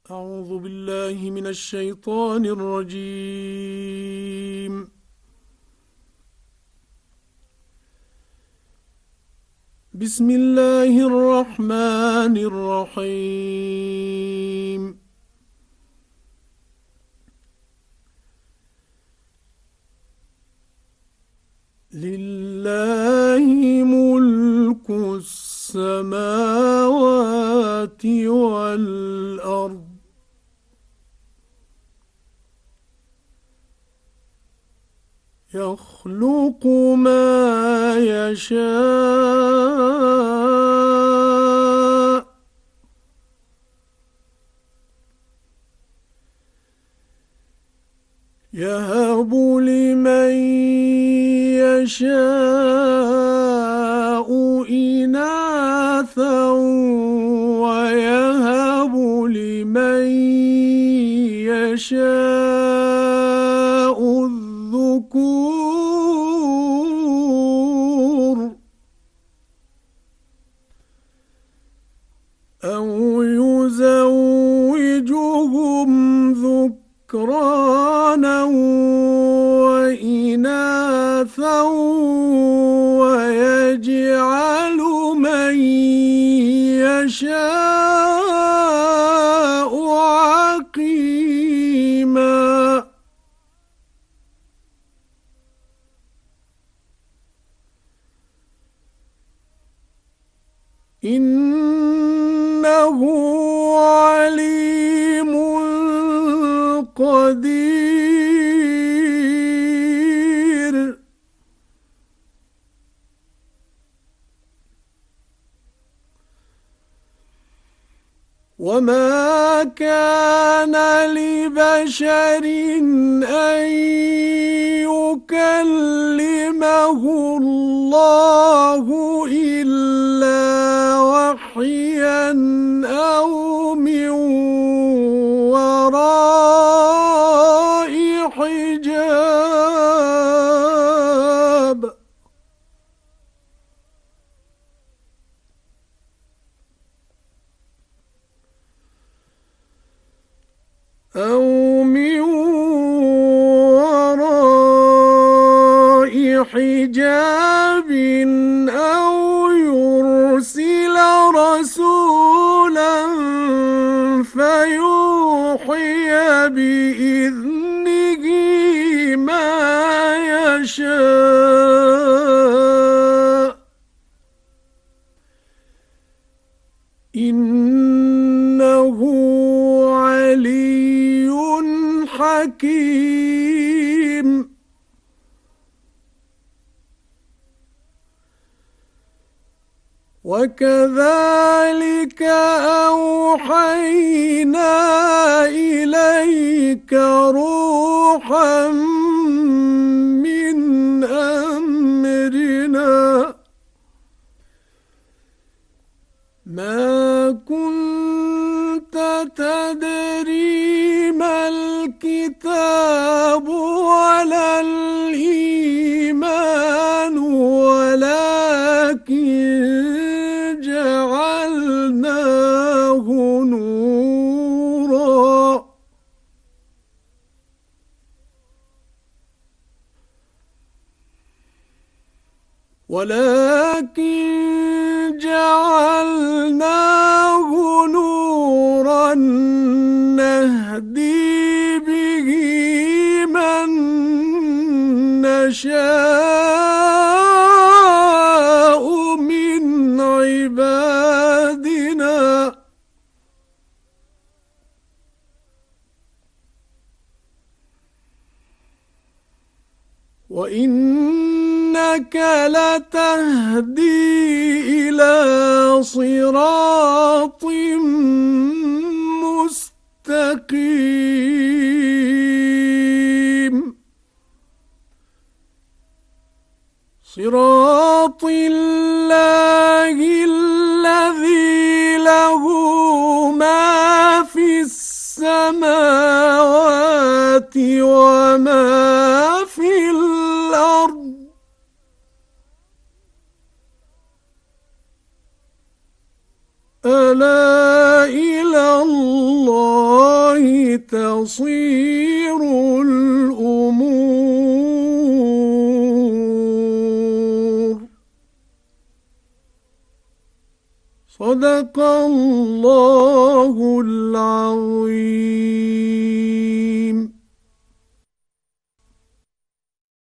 أعوذ بالله من الشيطان الرجيم. بسم الله الرحمن الرحيم. لله ملك السماوات والأرض يخلق ما يشاء يهب لمن يشاء إناثا ويهب لمن يشاء الذكور أو يزوجهم ذكرانا وإناثا ويجعل من يشاء عقيما. إنه عليم قدير. وما كان لبشر أن يكلمه الله إلا وحيا أو من وراء حجاب. أو من وراء حجاب أو يرسل رسولا فيوحي بإذنه ما يشاء. إنه علي حكيم. وكذلك أوحينا إليك روحا من أمرنا ما كنت تدري ما الكتاب ولا الإيمان ولكن جعلناه نورا نهدي به من نشاء من عبادنا وإنك لتهدي إلى صراط مستقيم صراط الله الذي له ما في السماوات وما في الأرض ألا إلى الله تصير الأمور. صدق الله العظيم.